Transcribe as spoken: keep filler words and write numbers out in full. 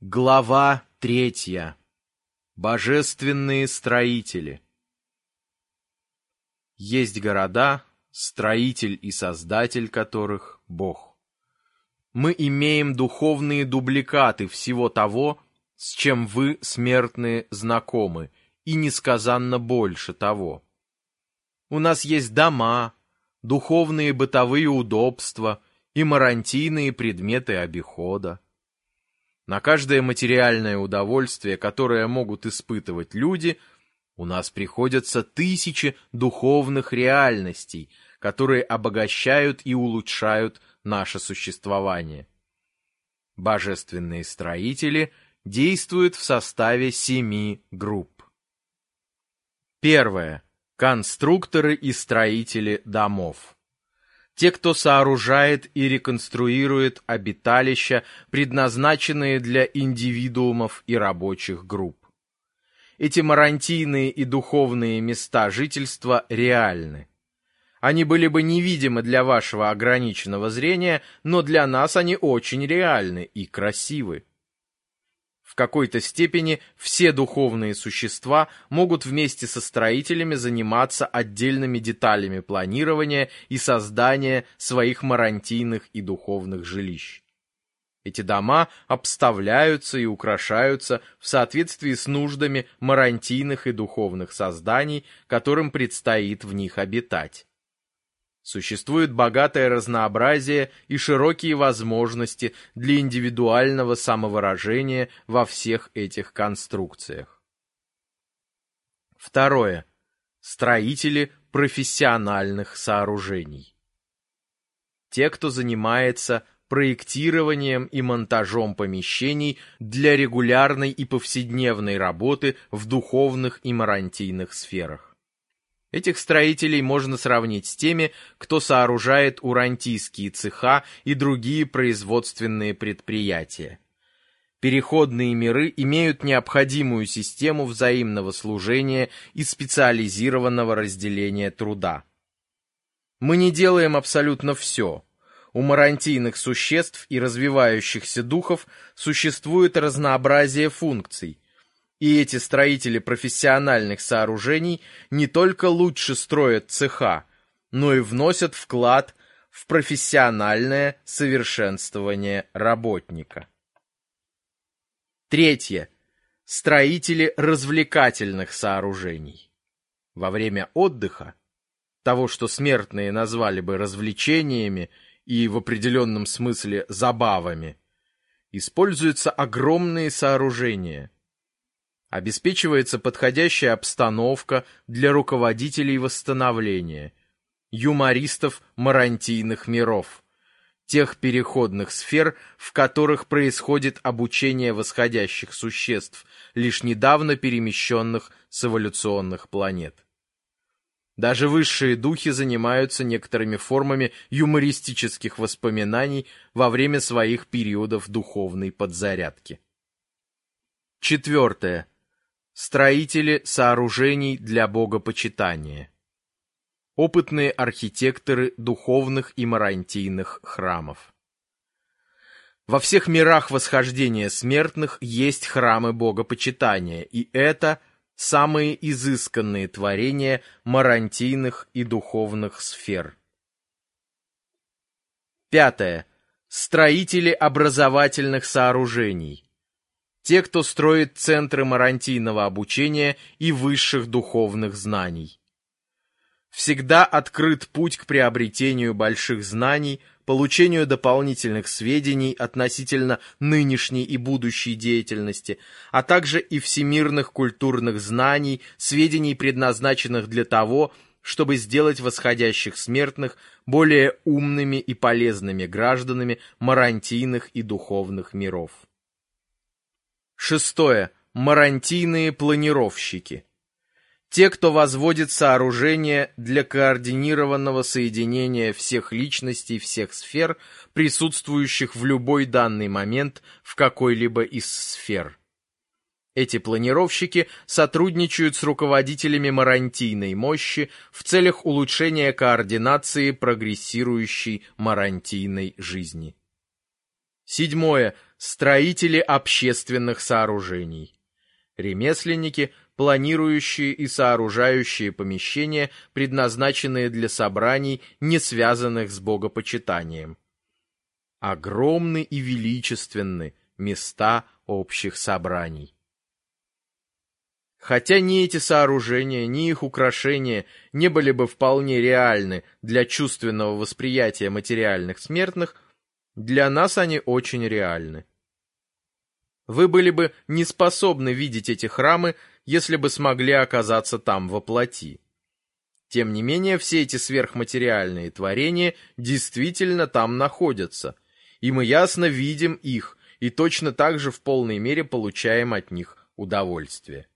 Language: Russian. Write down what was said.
Глава третья. Божественные строители. Есть города, строитель и создатель которых — Бог. Мы имеем духовные дубликаты всего того, с чем вы, смертные, знакомы, и несказанно больше того. У нас есть дома, духовные бытовые удобства и марантийные предметы обихода. На каждое материальное удовольствие, которое могут испытывать люди, у нас приходятся тысячи духовных реальностей, которые обогащают и улучшают наше существование. Божественные строители действуют в составе семи групп. Первое. Конструкторы и строители домов. Те, кто сооружает и реконструирует обиталища, предназначенные для индивидуумов и рабочих групп. Эти марантийные и духовные места жительства реальны. Они были бы невидимы для вашего ограниченного зрения, но для нас они очень реальны и красивы. В какой-то степени все духовные существа могут вместе со строителями заниматься отдельными деталями планирования и создания своих марантийных и духовных жилищ. Эти дома обставляются и украшаются в соответствии с нуждами марантийных и духовных созданий, которым предстоит в них обитать. Существует богатое разнообразие и широкие возможности для индивидуального самовыражения во всех этих конструкциях. Второе. Строители профессиональных сооружений. Те, кто занимается проектированием и монтажом помещений для регулярной и повседневной работы в духовных и марантийных сферах. Этих строителей можно сравнить с теми, кто сооружает урантийские цеха и другие производственные предприятия. Переходные миры имеют необходимую систему взаимного служения и специализированного разделения труда. Мы не делаем абсолютно все. У марантийных существ и развивающихся духов существует разнообразие функций, и эти строители профессиональных сооружений не только лучше строят цеха, но и вносят вклад в профессиональное совершенствование работника. Третье. Строители развлекательных сооружений. Во время отдыха, того, что смертные назвали бы развлечениями и в определенном смысле забавами, используются огромные сооружения. Обеспечивается подходящая обстановка для руководителей восстановления, юмористов марантийных миров, тех переходных сфер, в которых происходит обучение восходящих существ, лишь недавно перемещенных с эволюционных планет. Даже высшие духи занимаются некоторыми формами юмористических воспоминаний во время своих периодов духовной подзарядки. Четвертое. Строители сооружений для богопочитания. Опытные архитекторы духовных и марантийных храмов. Во всех мирах восхождения смертных есть храмы богопочитания, и это самые изысканные творения марантийных и духовных сфер. Пятое. Строители образовательных сооружений. Те, кто строит центры марантийного обучения и высших духовных знаний. Всегда открыт путь к приобретению больших знаний, получению дополнительных сведений относительно нынешней и будущей деятельности, а также и всемирных культурных знаний, сведений, предназначенных для того, чтобы сделать восходящих смертных более умными и полезными гражданами марантийных и духовных миров. Шестое. Марантийные планировщики. Те, кто возводит сооружения для координированного соединения всех личностей всех сфер, присутствующих в любой данный момент в какой-либо из сфер. Эти планировщики сотрудничают с руководителями марантийной мощи в целях улучшения координации прогрессирующей марантийной жизни. Седьмое. Строители общественных сооружений. Ремесленники, планирующие и сооружающие помещения, предназначенные для собраний, не связанных с богопочитанием. Огромны и величественны места общих собраний. Хотя ни эти сооружения, ни их украшения не были бы вполне реальны для чувственного восприятия материальных смертных, для нас они очень реальны. Вы были бы не способны видеть эти храмы, если бы смогли оказаться там во плоти. Тем не менее, все эти сверхматериальные творения действительно там находятся, и мы ясно видим их, и точно так же в полной мере получаем от них удовольствие.